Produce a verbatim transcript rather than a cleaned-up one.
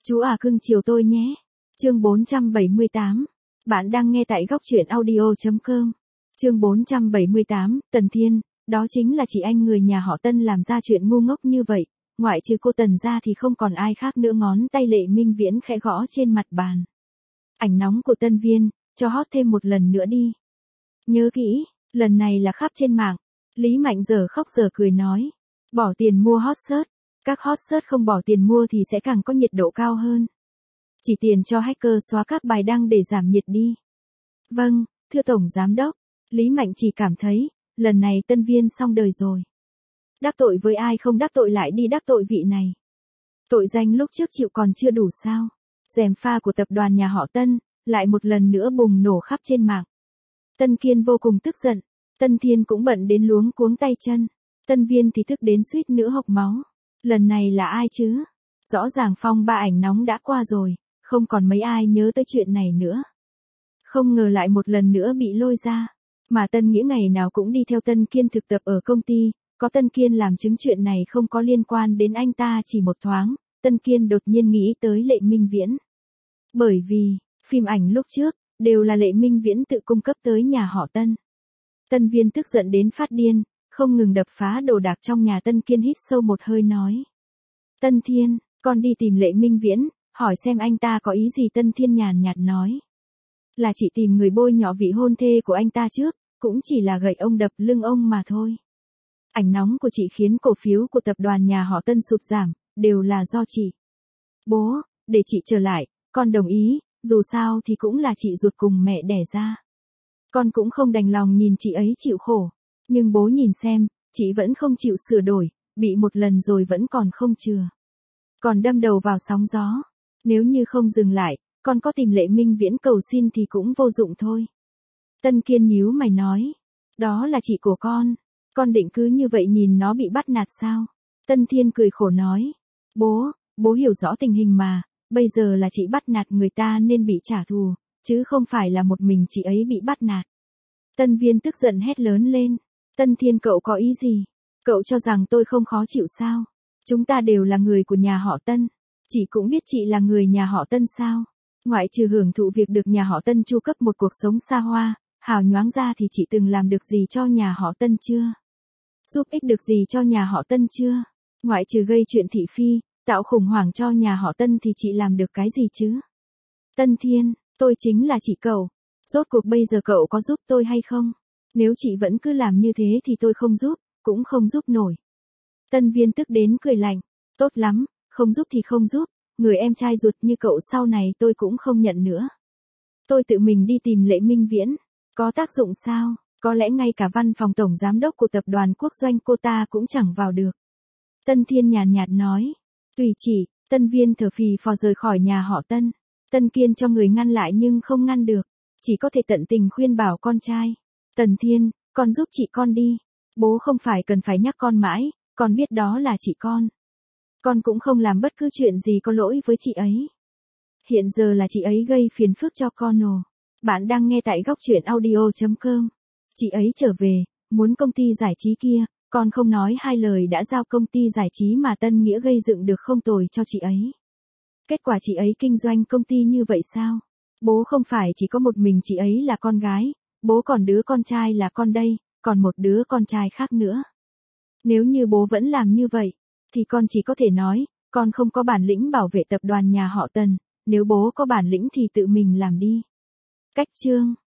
Chú à cưng chiều tôi nhé. Chương bốn trăm bảy mươi tám. Bạn đang nghe tại góc truyện audio chấm com. Chương bốn trăm bảy mươi tám, Tần Thiên, đó chính là chị anh người nhà họ Tân làm ra chuyện ngu ngốc như vậy, ngoại trừ cô Tần ra thì không còn ai khác nữa. Ngón tay Lệ Minh Viễn khẽ gõ trên mặt bàn. Ảnh nóng của Tân Viên, cho hot thêm một lần nữa đi. Nhớ kỹ, lần này là khắp trên mạng. Lý Mạnh giờ khóc giờ cười nói. Bỏ tiền mua hot search. Các hot search không bỏ tiền mua thì sẽ càng có nhiệt độ cao hơn. Chỉ tiền cho hacker xóa các bài đăng để giảm nhiệt đi. Vâng, thưa Tổng Giám đốc. Lý Mạnh chỉ cảm thấy, lần này Tân Viên xong đời rồi. Đắc tội với ai không đắc tội lại đi đắc tội vị này. Tội danh lúc trước chịu còn chưa đủ sao. Gièm pha của tập đoàn nhà họ Tân, lại một lần nữa bùng nổ khắp trên mạng. Tân Kiên vô cùng tức giận. Tân Thiên cũng bận đến luống cuống tay chân. Tân Viên thì tức đến suýt nữa hộc máu. Lần này là ai chứ? Rõ ràng phong ba ảnh nóng đã qua rồi, không còn mấy ai nhớ tới chuyện này nữa. Không ngờ lại một lần nữa bị lôi ra. Mà Tân Nghĩa ngày nào cũng đi theo Tân Kiên thực tập ở công ty, có Tân Kiên làm chứng chuyện này không có liên quan đến anh ta chỉ một thoáng, Tân Kiên đột nhiên nghĩ tới Lệ Minh Viễn. Bởi vì, phim ảnh lúc trước, đều là Lệ Minh Viễn tự cung cấp tới nhà họ Tân. Tân Viên tức giận đến phát điên, không ngừng đập phá đồ đạc trong nhà. Tân Kiên hít sâu một hơi nói. Tân Thiên, con đi tìm Lệ Minh Viễn, hỏi xem anh ta có ý gì. Tân Thiên nhàn nhạt nói. Là chị tìm người bôi nhọ vị hôn thê của anh ta trước, cũng chỉ là gậy ông đập lưng ông mà thôi. Ảnh nóng của chị khiến cổ phiếu của tập đoàn nhà họ Tân sụt giảm, đều là do chị. Bố, để chị trở lại, con đồng ý, dù sao thì cũng là chị ruột cùng mẹ đẻ ra. Con cũng không đành lòng nhìn chị ấy chịu khổ. Nhưng bố nhìn xem, chị vẫn không chịu sửa đổi, bị một lần rồi vẫn còn không chừa. Còn đâm đầu vào sóng gió. Nếu như không dừng lại, con có tìm Lệ Minh Viễn cầu xin thì cũng vô dụng thôi. Tân Kiên nhíu mày nói. Đó là chị của con. Con định cứ như vậy nhìn nó bị bắt nạt sao? Tân Thiên cười khổ nói. Bố, bố hiểu rõ tình hình mà, bây giờ là chị bắt nạt người ta nên bị trả thù, chứ không phải là một mình chị ấy bị bắt nạt. Tân Viên tức giận hét lớn lên. Tân Thiên cậu có ý gì? Cậu cho rằng tôi không khó chịu sao? Chúng ta đều là người của nhà họ Tân. Chị cũng biết chị là người nhà họ Tân sao? Ngoại trừ hưởng thụ việc được nhà họ Tân chu cấp một cuộc sống xa hoa, hào nhoáng ra thì chị từng làm được gì cho nhà họ Tân chưa? Giúp ích được gì cho nhà họ Tân chưa? Ngoại trừ gây chuyện thị phi, tạo khủng hoảng cho nhà họ Tân thì chị làm được cái gì chứ? Tân Thiên, tôi chính là chị cậu. Rốt cuộc bây giờ cậu có giúp tôi hay không? Nếu chị vẫn cứ làm như thế thì tôi không giúp, cũng không giúp nổi. Tân Viên tức đến cười lạnh. Tốt lắm, không giúp thì không giúp, người em trai ruột như cậu sau này tôi cũng không nhận nữa. Tôi tự mình đi tìm Lệ Minh Viễn. Có tác dụng sao? Có lẽ ngay cả văn phòng tổng giám đốc của tập đoàn quốc doanh cô ta cũng chẳng vào được. Tân Thiên nhàn nhạt nói. Tùy chỉ, Tân Viên thở phì phò rời khỏi nhà họ Tân. Tân Kiên cho người ngăn lại nhưng không ngăn được. Chỉ có thể tận tình khuyên bảo con trai. Tần Thiên, con giúp chị con đi. Bố không phải cần phải nhắc con mãi, con biết đó là chị con. Con cũng không làm bất cứ chuyện gì có lỗi với chị ấy. Hiện giờ là chị ấy gây phiền phức cho con ồ. Bạn đang nghe tại góc truyện audio chấm com. Chị ấy trở về, muốn công ty giải trí kia, con không nói hai lời đã giao công ty giải trí mà Tân Nghĩa gây dựng được không tồi cho chị ấy. Kết quả chị ấy kinh doanh công ty như vậy sao? Bố không phải chỉ có một mình chị ấy là con gái, bố còn đứa con trai là con đây, còn một đứa con trai khác nữa. Nếu như bố vẫn làm như vậy, thì con chỉ có thể nói, con không có bản lĩnh bảo vệ tập đoàn nhà họ Tần, nếu bố có bản lĩnh thì tự mình làm đi. Cách chương